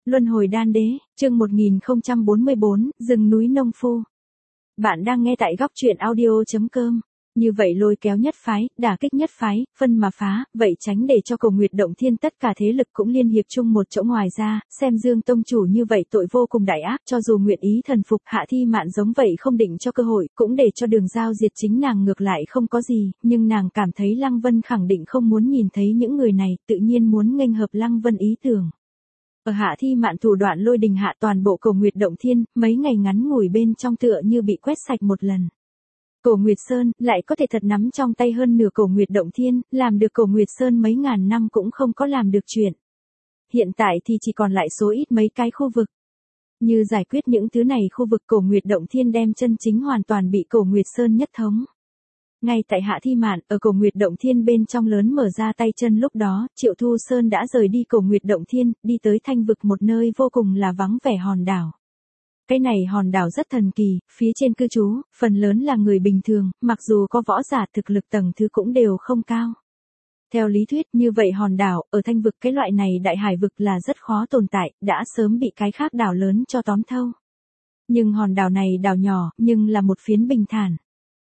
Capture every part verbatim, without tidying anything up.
Luân hồi đan đế, chương một nghìn không trăm bốn mươi bốn, rừng núi nông phu. Bạn đang nghe tại góc truyện audio.com. Như vậy lôi kéo nhất phái, đả kích nhất phái, phân mà phá, vậy tránh để cho Cổ Nguyệt Động Thiên tất cả thế lực cũng liên hiệp chung một chỗ. Ngoài ra, xem Dương tông chủ như vậy tội vô cùng đại ác, cho dù nguyện ý thần phục Hạ Thi Mạn giống vậy không định cho cơ hội, cũng để cho Đường Giao diệt chính nàng ngược lại không có gì, nhưng nàng cảm thấy Lăng Vân khẳng định không muốn nhìn thấy những người này, tự nhiên muốn nghênh hợp Lăng Vân ý tưởng. Ở Hạ Thi Mạn thủ đoạn lôi đình hạ, toàn bộ Cổ Nguyệt Động Thiên, mấy ngày ngắn ngủi bên trong tựa như bị quét sạch một lần. Cổ Nguyệt Sơn lại có thể thật nắm trong tay hơn nửa Cổ Nguyệt Động Thiên, làm được Cổ Nguyệt Sơn mấy ngàn năm cũng không có làm được chuyện. Hiện tại thì chỉ còn lại số ít mấy cái khu vực. Như giải quyết những thứ này khu vực, Cổ Nguyệt Động Thiên đem chân chính hoàn toàn bị Cổ Nguyệt Sơn nhất thống. Ngay tại Hạ Thi Mạn, ở Cổ Nguyệt Động Thiên bên trong lớn mở ra tay chân lúc đó, Triệu Thu Sơn đã rời đi Cổ Nguyệt Động Thiên, đi tới Thanh Vực, một nơi vô cùng là vắng vẻ hòn đảo. Cái này hòn đảo rất thần kỳ, phía trên cư trú, phần lớn là người bình thường, mặc dù có võ giả thực lực tầng thứ cũng đều không cao. Theo lý thuyết như vậy hòn đảo, ở Thanh Vực cái loại này đại hải vực là rất khó tồn tại, đã sớm bị cái khác đảo lớn cho tóm thâu. Nhưng hòn đảo này đảo nhỏ, nhưng là một phiến bình thản.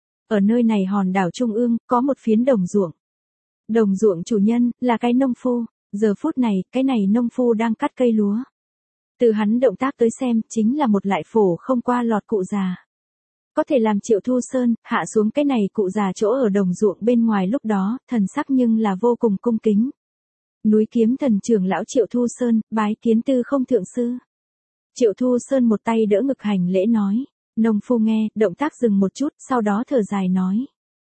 Ở nơi này hòn đảo trung ương, có một phiến đồng ruộng. Đồng ruộng chủ nhân, là cái nông phu, giờ phút này, cái này nông phu đang cắt cây lúa. Từ hắn động tác tới xem, chính là một lại phổ không qua lọt cụ già. Có thể làm Triệu Thu Sơn, hạ xuống cái này cụ già chỗ ở đồng ruộng bên ngoài lúc đó, thần sắc nhưng là vô cùng cung kính. Núi Kiếm Thần trưởng lão Triệu Thu Sơn, bái kiến Tư Không thượng sư. Triệu Thu Sơn một tay đỡ ngực hành lễ nói. Nông phu nghe, động tác dừng một chút, sau đó thở dài nói.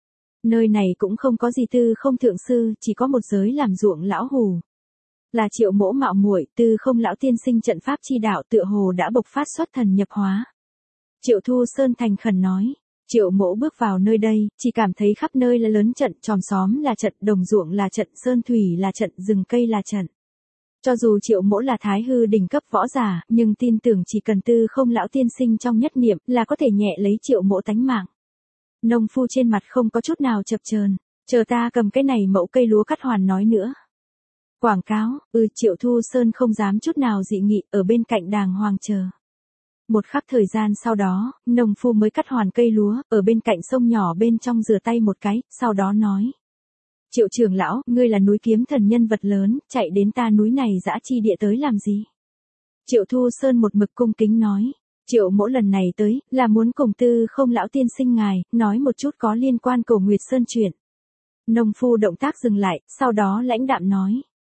Nơi này cũng không có gì Tư Không thượng sư, chỉ có một giới làm ruộng lão hù. Là Triệu mỗ mạo muội, Tư Không lão tiên sinh trận pháp chi đạo tựa hồ đã bộc phát xuất thần nhập hóa. Triệu Thu Sơn thành khẩn nói. Triệu mỗ bước vào nơi đây, chỉ cảm thấy khắp nơi là lớn trận, chòm xóm là trận, đồng ruộng là trận, sơn thủy là trận, rừng cây là trận. Cho dù Triệu mỗ là thái hư đỉnh cấp võ giả, nhưng tin tưởng chỉ cần Tư Không lão tiên sinh trong nhất niệm là có thể nhẹ lấy Triệu mỗ tánh mạng. Nông phu trên mặt không có chút nào chập chờn, chờ ta cầm cái này mẫu cây lúa cắt hoàn nói nữa. Quảng cáo, ừ Triệu Thu Sơn không dám chút nào dị nghị, ở bên cạnh đàng hoàng chờ. Một khắc thời gian sau đó, nông phu mới cắt hoàn cây lúa, ở bên cạnh sông nhỏ bên trong rửa tay một cái, sau đó nói. Triệu trưởng lão, ngươi là núi Kiếm Thần nhân vật lớn, chạy đến ta núi này dã chi địa tới làm gì? Triệu Thu Sơn một mực cung kính nói. Triệu mỗ lần này tới, là muốn cùng Tư Không lão tiên sinh ngài, nói một chút có liên quan Cổ Nguyệt Sơn chuyện. Nông phu động tác dừng lại, sau đó lãnh đạm nói.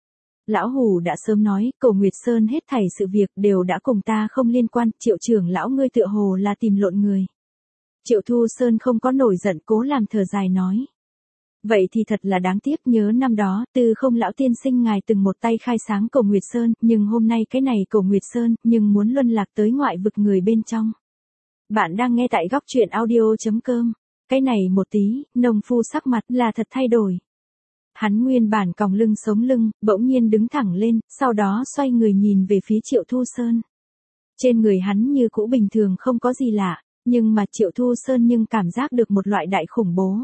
Lão hủ đã sớm nói, Cổ Nguyệt Sơn hết thảy sự việc đều đã cùng ta không liên quan, Triệu trưởng lão ngươi tựa hồ là tìm lộn người. Triệu Thu Sơn không có nổi giận, cố làm thở dài nói. Vậy thì thật là đáng tiếc, nhớ năm đó, Tư Không lão tiên sinh ngài từng một tay khai sáng Cổ Nguyệt Sơn, nhưng hôm nay cái này Cổ Nguyệt Sơn, nhưng muốn luân lạc tới ngoại vực người bên trong. Bạn đang nghe tại góc truyện audio.com. Cái này một tí, nông phu sắc mặt là thật thay đổi. Hắn nguyên bản còng lưng sống lưng, bỗng nhiên đứng thẳng lên, sau đó xoay người nhìn về phía Triệu Thu Sơn. Trên người hắn như cũ bình thường không có gì lạ, nhưng mà Triệu Thu Sơn nhưng cảm giác được một loại đại khủng bố.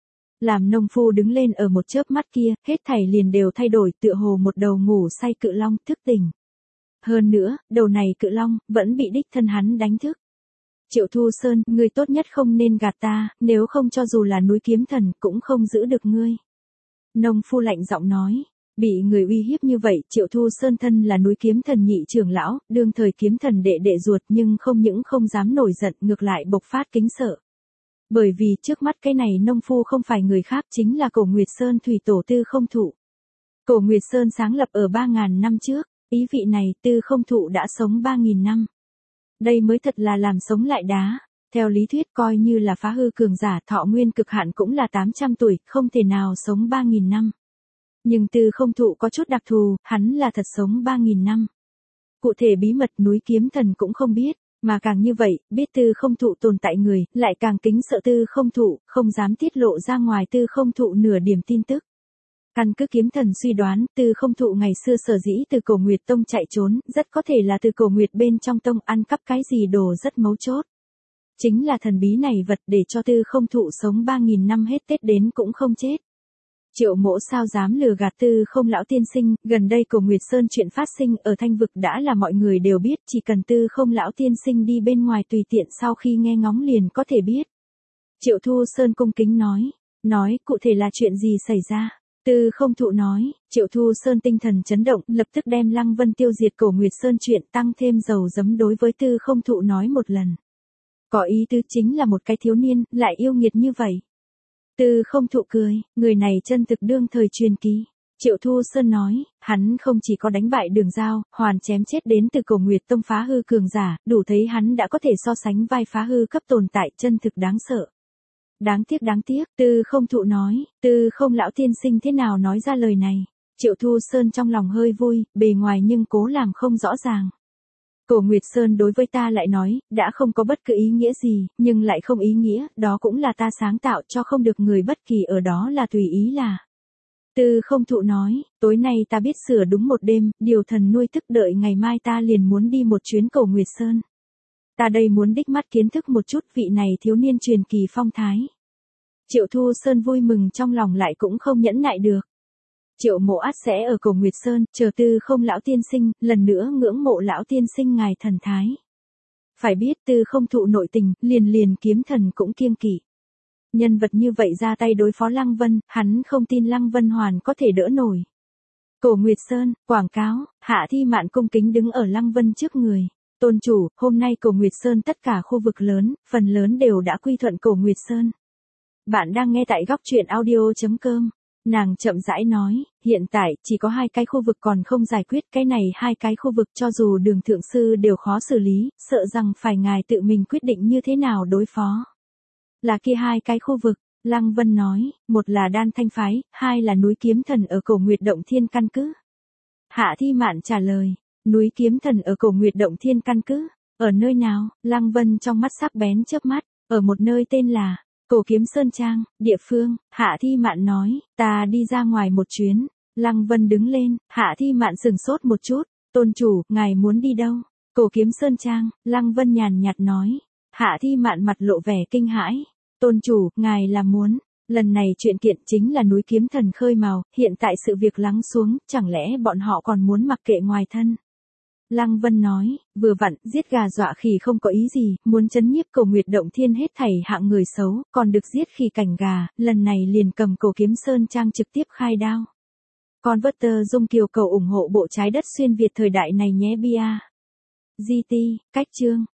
Làm nông phu đứng lên ở một chớp mắt kia, hết thảy liền đều thay đổi, tựa hồ một đầu ngủ say cự long thức tỉnh. Hơn nữa, đầu này cự long, vẫn bị đích thân hắn đánh thức. Triệu Thu Sơn, ngươi tốt nhất không nên gạt ta, nếu không cho dù là núi Kiếm Thần, cũng không giữ được ngươi. Nông phu lạnh giọng nói, bị người uy hiếp như vậy, Triệu Thu Sơn thân là núi Kiếm Thần nhị trưởng lão, đương thời Kiếm Thần đệ đệ ruột, nhưng không những không dám nổi giận, ngược lại bộc phát kính sợ. Bởi vì trước mắt cái này nông phu không phải người khác, chính là Cổ Nguyệt Sơn thủy tổ Tư Không thụ. Cổ Nguyệt Sơn sáng lập ở ba ngàn năm trước, ý vị này Tư Không thụ đã sống ba nghìn năm. Đây mới thật là làm sống lại đá. Theo lý thuyết coi như là phá hư cường giả, thọ nguyên cực hạn cũng là tám trăm tuổi, không thể nào sống ba nghìn năm. Nhưng Tư Không thụ có chút đặc thù, hắn là thật sống ba nghìn năm. Cụ thể bí mật núi Kiếm Thần cũng không biết, mà càng như vậy, biết Tư Không thụ tồn tại người, lại càng kính sợ Tư Không thụ, không dám tiết lộ ra ngoài Tư Không thụ nửa điểm tin tức. Căn cứ Kiếm Thần suy đoán, Tư Không thụ ngày xưa sở dĩ từ Cổ Nguyệt Tông chạy trốn, rất có thể là từ Cổ Nguyệt bên trong tông ăn cắp cái gì đồ rất mấu chốt. Chính là thần bí này vật để cho Tư Không thụ sống ba nghìn năm hết Tết đến cũng không chết. Triệu Mỗ sao dám lừa gạt Tư Không lão tiên sinh, gần đây Cổ Nguyệt Sơn chuyện phát sinh ở Thanh Vực đã là mọi người đều biết, chỉ cần Tư Không lão tiên sinh đi bên ngoài tùy tiện sau khi nghe ngóng liền có thể biết. Triệu Thu Sơn cung kính nói, nói cụ thể là chuyện gì xảy ra. Tư Không Thụ nói, Triệu Thu Sơn tinh thần chấn động, lập tức đem Lăng Vân tiêu diệt Cổ Nguyệt Sơn chuyện tăng thêm dầu giấm đối với Tư Không Thụ nói một lần. Có ý tứ chính là một cái thiếu niên, lại yêu nghiệt như vậy. Tư Không Thụ cười, người này chân thực đương thời truyền kỳ. Triệu Thu Sơn nói, hắn không chỉ có đánh bại Đường Giao, hoàn chém chết đến từ Cổ Nguyệt Tông phá hư cường giả, đủ thấy hắn đã có thể so sánh vai phá hư cấp tồn tại, chân thực đáng sợ. Đáng tiếc đáng tiếc, Tư Không Thụ nói, Tư Không lão tiên sinh thế nào nói ra lời này. Triệu Thu Sơn trong lòng hơi vui, bề ngoài nhưng cố làm không rõ ràng. Cổ Nguyệt Sơn đối với ta lại nói, đã không có bất cứ ý nghĩa gì, nhưng lại không ý nghĩa, đó cũng là ta sáng tạo cho không được người bất kỳ ở đó là tùy ý là. Tư Không Thụ nói, tối nay ta biết sửa đúng một đêm, điều thần nuôi thức đợi ngày mai ta liền muốn đi một chuyến Cổ Nguyệt Sơn. Ta đây muốn đích mắt kiến thức một chút vị này thiếu niên truyền kỳ phong thái. Triệu Thu Sơn vui mừng trong lòng lại cũng không nhẫn nại được. Triệu Mộ ắt sẽ ở Cổ Nguyệt Sơn, chờ Tư Không lão tiên sinh, lần nữa ngưỡng mộ lão tiên sinh ngài thần thái. Phải biết Tư Không Thụ nội tình, liền liền kiếm thần cũng kiêng kỵ. Nhân vật như vậy ra tay đối phó Lăng Vân, hắn không tin Lăng Vân Hoàn có thể đỡ nổi. Cổ Nguyệt Sơn, quảng cáo, Hạ Thi Mạn cung kính đứng ở Lăng Vân trước người. Tôn chủ, hôm nay Cổ Nguyệt Sơn tất cả khu vực lớn, phần lớn đều đã quy thuận Cổ Nguyệt Sơn. Bạn đang nghe tại góc truyện audio chấm com. Nàng chậm rãi nói, hiện tại chỉ có hai cái khu vực còn không giải quyết, cái này hai cái khu vực cho dù Đường thượng sư đều khó xử lý, sợ rằng phải ngài tự mình quyết định như thế nào đối phó. Là kia hai cái khu vực, Lăng Vân nói, một là Đan Thanh phái, hai là núi Kiếm Thần ở Cổ Nguyệt Động Thiên căn cứ. Hạ Thi Mạn trả lời, núi Kiếm Thần ở Cổ Nguyệt Động Thiên căn cứ, ở nơi nào? Lăng Vân trong mắt sắc bén chớp mắt, ở một nơi tên là Cổ Kiếm Sơn Trang, địa phương. Hạ Thi Mạn nói, ta đi ra ngoài một chuyến. Lăng Vân đứng lên, Hạ Thi Mạn sừng sốt một chút, tôn chủ, ngài muốn đi đâu? Cổ Kiếm Sơn Trang, Lăng Vân nhàn nhạt nói. Hạ Thi Mạn mặt lộ vẻ kinh hãi, tôn chủ, ngài là muốn, lần này chuyện kiện chính là núi Kiếm Thần khơi mào, hiện tại sự việc lắng xuống, chẳng lẽ bọn họ còn muốn mặc kệ ngoài thân? Lăng Vân nói, vừa vặn, giết gà dọa khỉ không có ý gì, muốn chấn nhiếp Cổ Nguyệt Động Thiên hết thảy hạng người xấu, còn được giết khỉ cảnh gà, lần này liền cầm Cổ Kiếm Sơn Trang trực tiếp khai đao. Converter Dung Kiều cầu ủng hộ bộ trái đất xuyên Việt thời đại này nhé bia. giê tê, cách chương.